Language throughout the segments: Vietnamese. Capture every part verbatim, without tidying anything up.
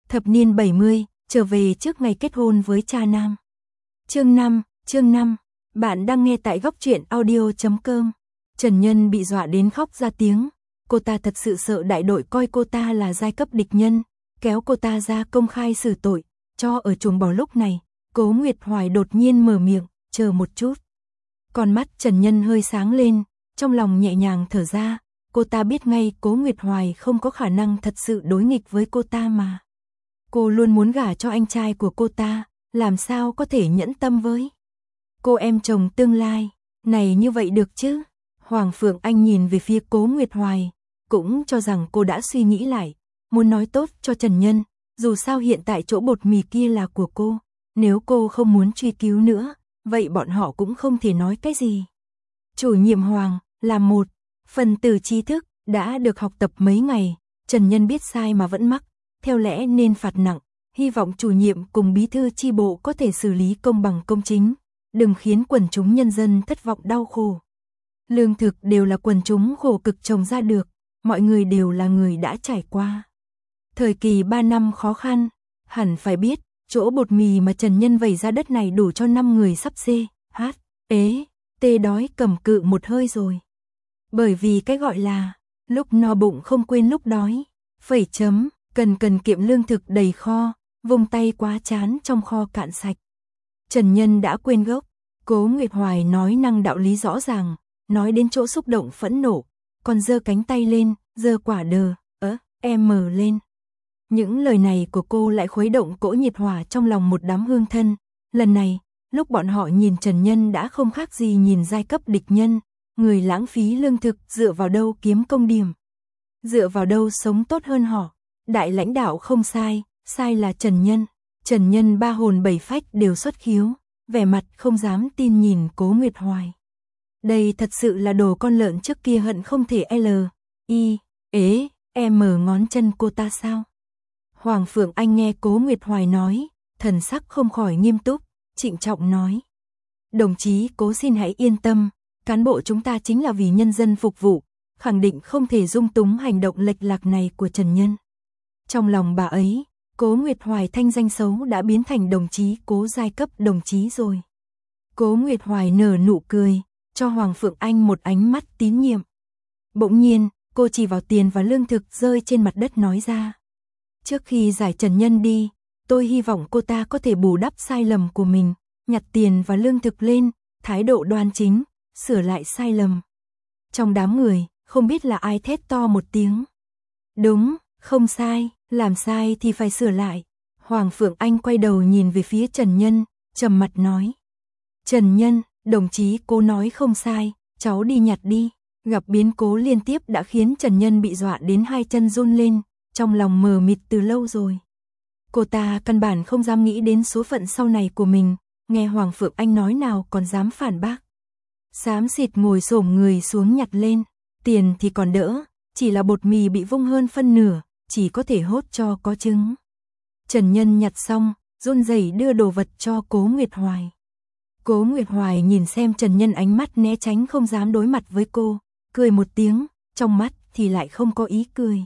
Thập niên bảy mươi, trở về trước ngày kết hôn với cha nam. Chương năm, chương năm, bạn đang nghe tại góc truyện audio chấm com. Trần Nhân bị dọa đến khóc ra tiếng, cô ta thật sự sợ đại đội coi cô ta là giai cấp địch nhân, kéo cô ta ra công khai xử tội, cho ở chuồng bò. Lúc này, Cố Nguyệt Hoài đột nhiên mở miệng, chờ một chút. Con mắt Trần Nhân hơi sáng lên, trong lòng nhẹ nhàng thở ra, cô ta biết ngay Cố Nguyệt Hoài không có khả năng thật sự đối nghịch với cô ta mà. Cô luôn muốn gả cho anh trai của cô ta, làm sao có thể nhẫn tâm với cô em chồng tương lai, này như vậy được chứ? Hoàng Phượng Anh nhìn về phía Cố Nguyệt Hoài, cũng cho rằng cô đã suy nghĩ lại, muốn nói tốt cho Trần Nhân, dù sao hiện tại chỗ bột mì kia là của cô, nếu cô không muốn truy cứu nữa, vậy bọn họ cũng không thể nói cái gì. Chủ nhiệm Hoàng, là một phần tử trí thức, đã được học tập mấy ngày, Trần Nhân biết sai mà vẫn mắc, theo lẽ nên phạt nặng, hy vọng chủ nhiệm cùng bí thư chi bộ có thể xử lý công bằng công chính, đừng khiến quần chúng nhân dân thất vọng đau khổ. Lương thực đều là quần chúng khổ cực trồng ra được, mọi người đều là người đã trải qua thời kỳ ba năm khó khăn, hẳn phải biết, chỗ bột mì mà Trần Nhân vẩy ra đất này đủ cho năm người sắp xê, hát, ế, tê đói cầm cự một hơi rồi. Bởi vì cái gọi là, lúc no bụng không quên lúc đói, phẩy chấm, cần cần kiệm lương thực đầy kho, vùng tay quá chán trong kho cạn sạch. Trần Nhân đã quên gốc, Cố Nguyệt Hoài nói năng đạo lý rõ ràng, nói đến chỗ xúc động phẫn nộ, còn giơ cánh tay lên, giơ quả đờ, ớ, em mờ lên. Những lời này của cô lại khuấy động cỗ nhiệt hỏa trong lòng một đám hương thân. Lần này, lúc bọn họ nhìn Trần Nhân đã không khác gì nhìn giai cấp địch nhân, người lãng phí lương thực dựa vào đâu kiếm công điểm, dựa vào đâu sống tốt hơn họ. Đại lãnh đạo không sai, sai là Trần Nhân. Trần Nhân ba hồn bảy phách đều xuất khiếu, vẻ mặt không dám tin nhìn Cố Nguyệt Hoài. Đây thật sự là đồ con lợn trước kia hận không thể L, I, ế, M ngón chân cô ta sao? Hoàng Phượng Anh nghe Cố Nguyệt Hoài nói, thần sắc không khỏi nghiêm túc, trịnh trọng nói. Đồng chí Cố xin hãy yên tâm, cán bộ chúng ta chính là vì nhân dân phục vụ, khẳng định không thể dung túng hành động lệch lạc này của Trần Nhân. Trong lòng bà ấy, Cố Nguyệt Hoài thanh danh xấu đã biến thành đồng chí Cố giai cấp đồng chí rồi. Cố Nguyệt Hoài nở nụ cười, cho Hoàng Phượng Anh một ánh mắt tín nhiệm. Bỗng nhiên, cô chỉ vào tiền và lương thực rơi trên mặt đất nói ra. Trước khi giải Trần Nhân đi, tôi hy vọng cô ta có thể bù đắp sai lầm của mình, nhặt tiền và lương thực lên, thái độ đoan chính, sửa lại sai lầm. Trong đám người, không biết là ai thét to một tiếng. Đúng, không sai, làm sai thì phải sửa lại. Hoàng Phượng Anh quay đầu nhìn về phía Trần Nhân, trầm mặt nói. Trần Nhân, đồng chí Cố nói không sai, cháu đi nhặt đi. Gặp biến cố liên tiếp đã khiến Trần Nhân bị dọa đến hai chân run lên, trong lòng mờ mịt từ lâu rồi. Cô ta căn bản không dám nghĩ đến số phận sau này của mình, nghe Hoàng Phượng Anh nói nào còn dám phản bác. Xám xịt ngồi xổm người xuống nhặt lên, tiền thì còn đỡ, chỉ là bột mì bị vung hơn phân nửa, chỉ có thể hốt cho có trứng. Trần Nhân nhặt xong, run rẩy đưa đồ vật cho Cố Nguyệt Hoài. Cố Nguyệt Hoài nhìn xem Trần Nhân ánh mắt né tránh không dám đối mặt với cô, cười một tiếng, trong mắt thì lại không có ý cười.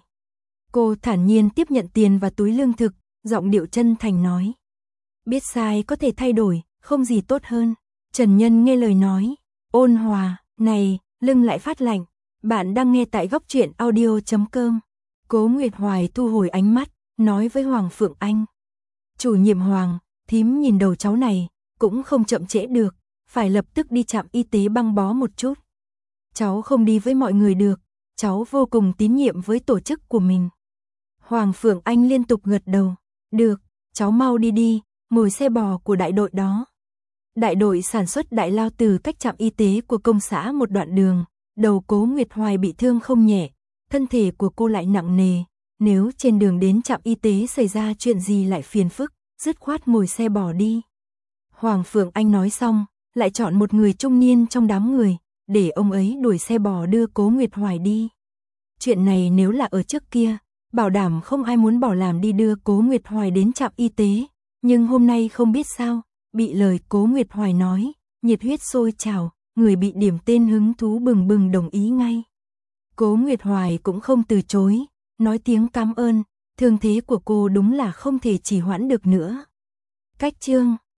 Cô thản nhiên tiếp nhận tiền và túi lương thực, giọng điệu chân thành nói. Biết sai có thể thay đổi, không gì tốt hơn. Trần Nhân nghe lời nói, ôn hòa, này, lưng lại phát lạnh. Bạn đang nghe tại góc truyện audio chấm com. Cố Nguyệt Hoài thu hồi ánh mắt, nói với Hoàng Phượng Anh. Chủ nhiệm Hoàng, thím nhìn đầu cháu này, cũng không chậm trễ được, phải lập tức đi trạm y tế băng bó một chút. Cháu không đi với mọi người được, cháu vô cùng tín nhiệm với tổ chức của mình. Hoàng Phượng Anh liên tục gật đầu, được, cháu mau đi đi, ngồi xe bò của đại đội đó. Đại đội sản xuất đại lao từ cách trạm y tế của công xã một đoạn đường, đầu Cố Nguyệt Hoài bị thương không nhẹ, thân thể của cô lại nặng nề, nếu trên đường đến trạm y tế xảy ra chuyện gì lại phiền phức, dứt khoát ngồi xe bò đi. Hoàng Phượng Anh nói xong, lại chọn một người trung niên trong đám người, để ông ấy đuổi xe bò đưa Cố Nguyệt Hoài đi. Chuyện này nếu là ở trước kia, bảo đảm không ai muốn bỏ làm đi đưa Cố Nguyệt Hoài đến trạm y tế, nhưng hôm nay không biết sao, bị lời Cố Nguyệt Hoài nói, nhiệt huyết sôi trào, người bị điểm tên hứng thú bừng bừng đồng ý ngay. Cố Nguyệt Hoài cũng không từ chối, nói tiếng cảm ơn, thương thế của cô đúng là không thể trì hoãn được nữa. Cách chương